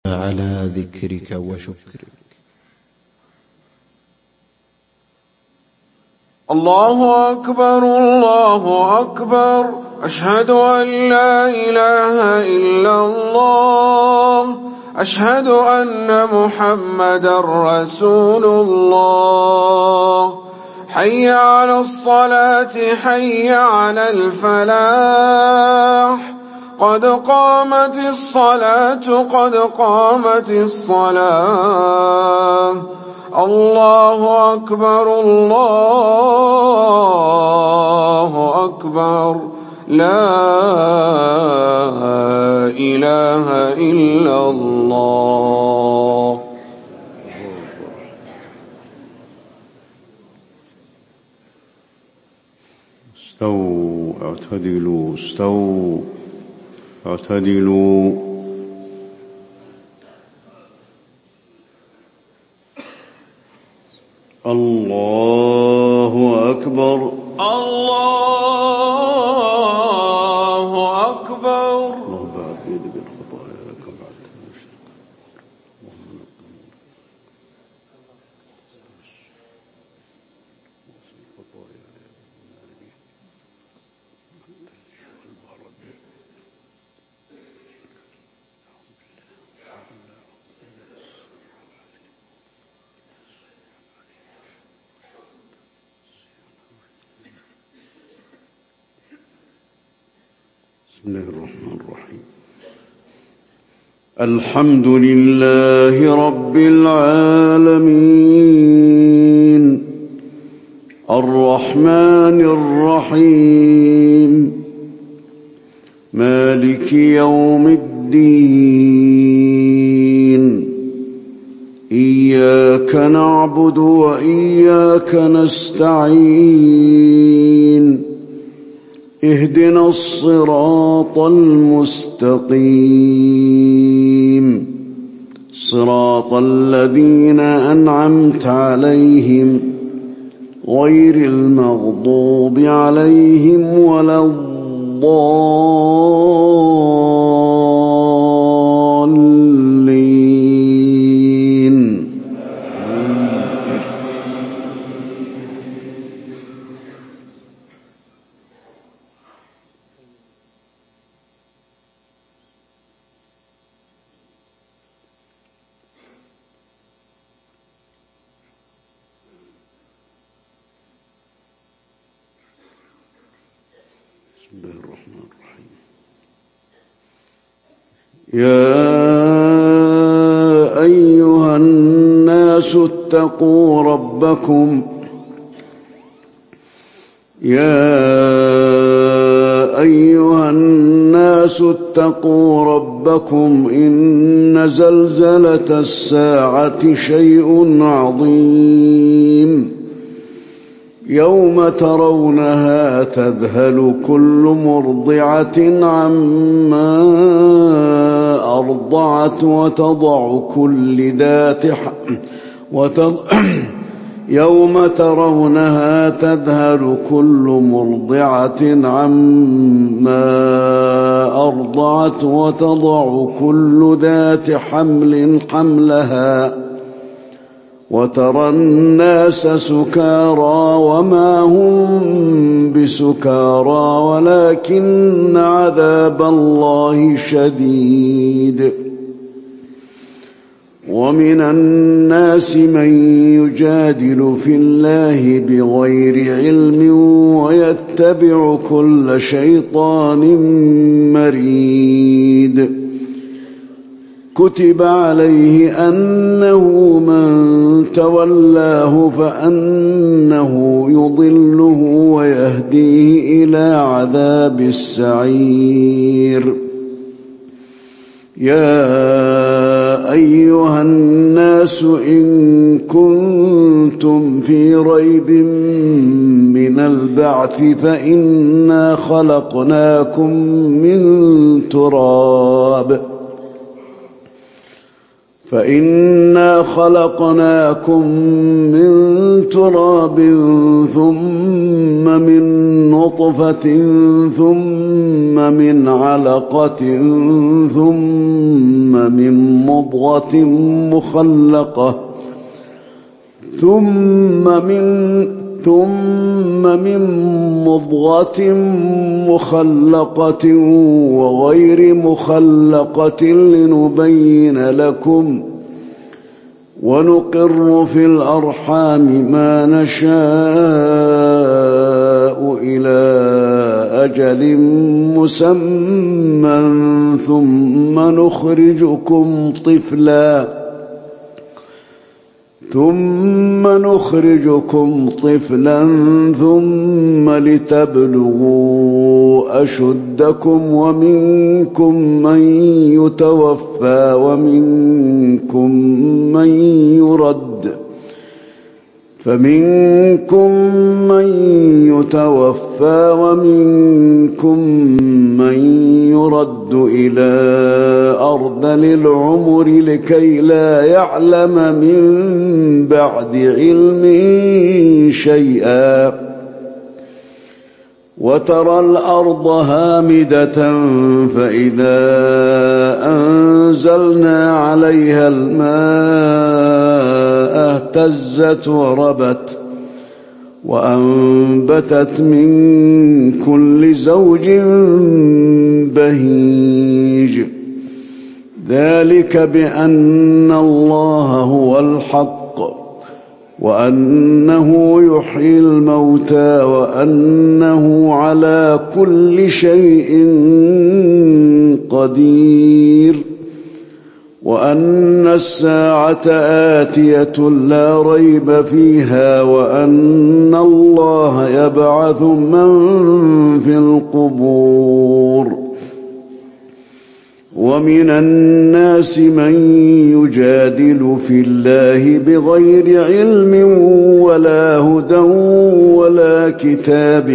على ذكرك وشكرك. الله أكبر الله أكبر، أشهد أن لا إله إلا الله، أشهد أن محمدا رسول الله. حي على الصلاة حي على الفلاح، قد قامت الصلاة قد قامت الصلاة. الله أكبر الله أكبر، لا إله إلا الله. استووا اعتدلوا استووا اعتدلوا. الله أكبر الله أكبر. اللهم بعد بيدي بين خطاياي كما بعدت من الشرك. بسم الله الرحمن الرحيم. الحمد لله رب العالمين، الرحمن الرحيم، مالك يوم الدين. إياك نعبد وإياك نستعين. اهدنا الصراط المستقيم، صراط الذين أنعمت عليهم غير المغضوب عليهم ولا الضالين. بسم الله الرحمن الرحيم. يا أيها الناس اتقوا ربكم إن زلزلة الساعة شيء عظيم. يوم ترونها تذهل كل مرضعة عما أرضعت يوم ترونها تذهل كل مرضعة عما أرضعت وتضع كل ذات حمل حملها، وترى الناس سكارى وما هم بسكارى ولكن عذاب الله شديد. ومن الناس من يجادل في الله بغير علم ويتبع كل شيطان مريد. كتب عليه أنه من تولاه فأنه يضله ويهديه إلى عذاب السعير. يا أيها الناس إن كنتم في ريب من البعث فإنا خلقناكم من تراب فإنا خلقناكم من تراب ثم من نطفة ثم من علقة ثم من مضغة مخلقة وغير مخلقة لنبين لكم ونقر في الأرحام ما نشاء إلى أجل مسمى ثم نخرجكم طفلا ثم لتبلغوا أشدكم فمنكم من يتوفى ومنكم من يرد إلى أرذل العمر لكي لا يعلم من بعد علم شيئا وترى الأرض هامدة فإذا أنزلنا عليها الماء اهتزت وربت وأنبتت من كل زوج بهيج ذلك بأن الله هو الحق وأنه يحيي الموتى وأنه على كل شيء قدير وأن الساعة آتية لا ريب فيها وأن الله يبعث من في القبور ومن الناس من يجادل في الله بغير علم ولا هدى ولا كتاب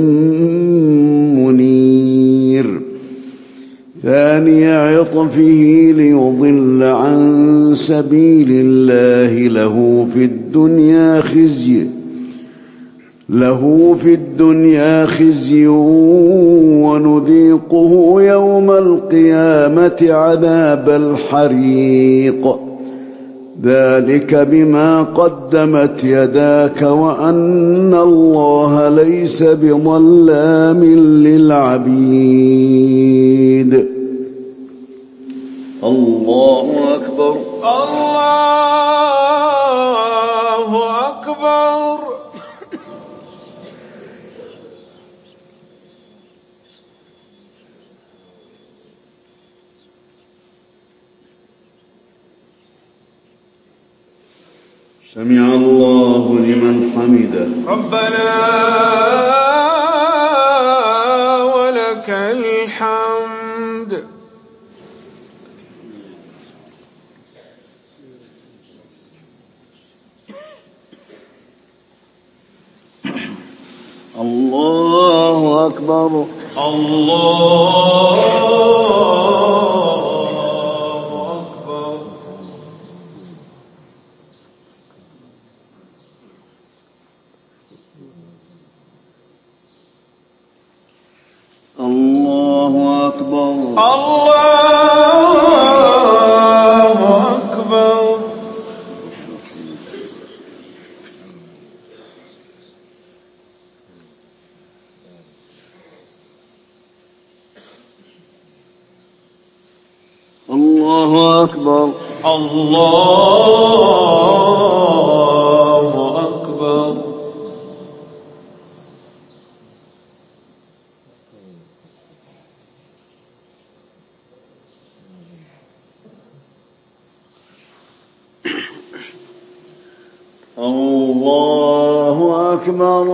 منير ثاني عطفه ليضل عن سبيل الله له في الدنيا خزي ونذيقه يوم القيامة عذاب الحريق ذلك بما قدمت يداك وأن الله ليس بظلام للعبيد. الله أكبر. الله أكبر. سمع الله لمن حمده. ربنا ولك الحمد. الله أكبر. الله أكبر. الله أكبر. الله أكبر. الله أكبر. الله أكبر.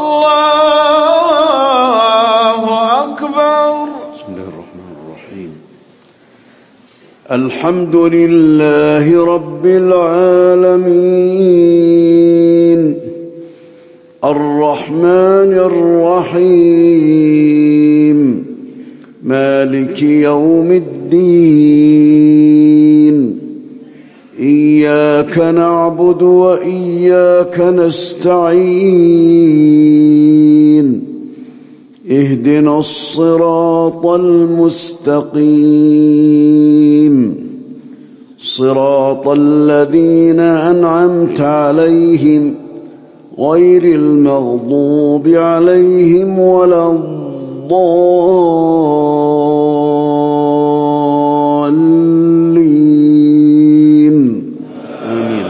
الله أكبر. بسم الله الرحمن الرحيم. الحمد لله رب العالمين الرحمن الرحيم مالك يوم الدين إياك نعبد وإياك نستعين اهدنا الصراط المستقيم صراط الذين أنعمت عليهم غير المغضوب عليهم ولا الضالين آمين.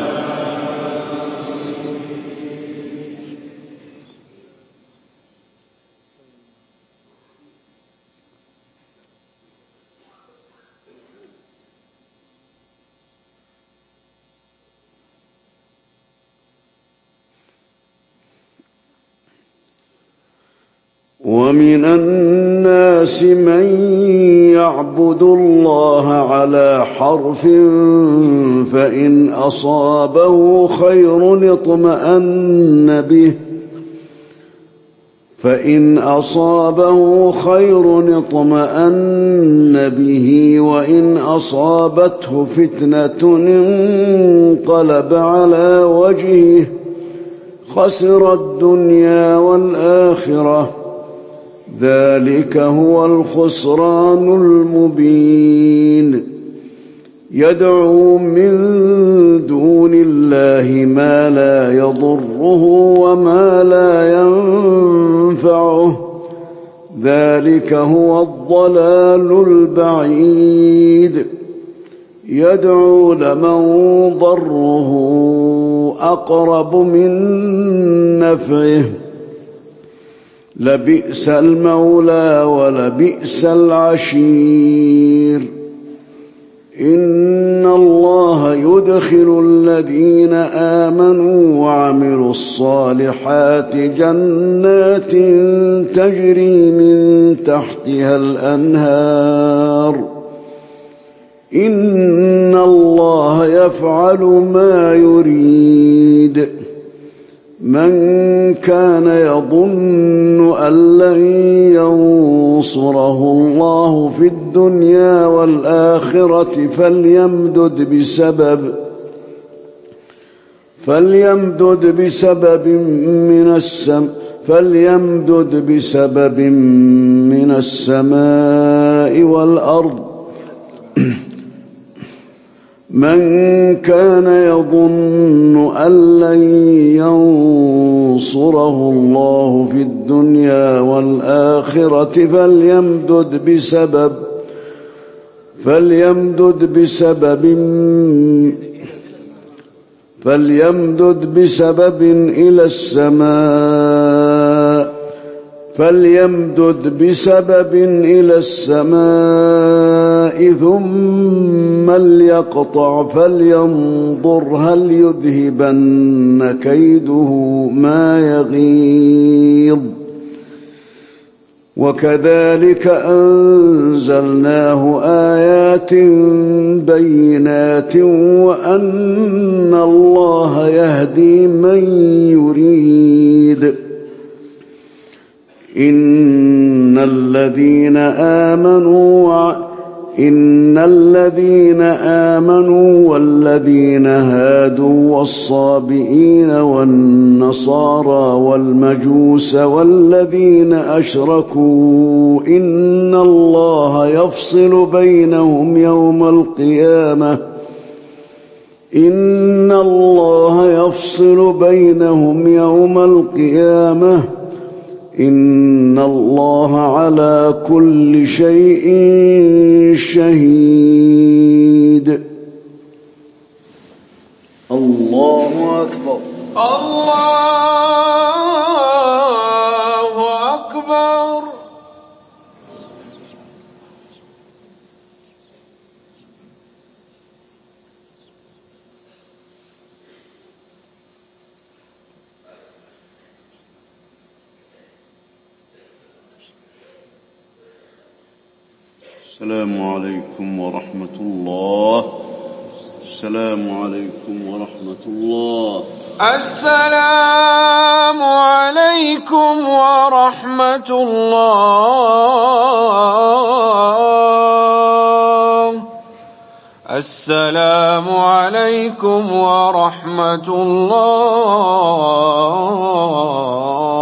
ومن الناس من يعبد الله على حرف فإن أصابه خير اطمأن به وإن أصابته فتنة انقلب على وجهه خسر الدنيا والآخرة ذلك هو الخسران المبين يدعو من دون الله ما لا يضره وما لا ينفعه ذلك هو الضلال البعيد يدعو لمن ضره أقرب من نفعه لبئس المولى ولبئس العشير إن الله يدخل الذين آمنوا وعملوا الصالحات جنات تجري من تحتها الأنهار إن الله يفعل ما يريد من كان يظن أن لن ينصره الله في الدنيا والآخرة فليمدد بسبب من السماء والأرض من كان يظن أن لن ينصره الله في الدنيا والآخرة فليمدد بسبب إلى السماء ثم ليقطع فلينظر هل يذهبن كيده ما يغيظ وكذلك أنزلناه آيات بينات وأن الله يهدي من يريد إن الذين آمنوا والذين هادوا والصابئين والنصارى والمجوس والذين أشركوا إن الله يفصل بينهم يوم القيامة إن الله على كل شيء شهيد. الله أكبر. الله أكبر. السلام عليكم ورحمة الله. السلام عليكم ورحمة الله. السلام عليكم ورحمة الله. السلام عليكم ورحمة الله.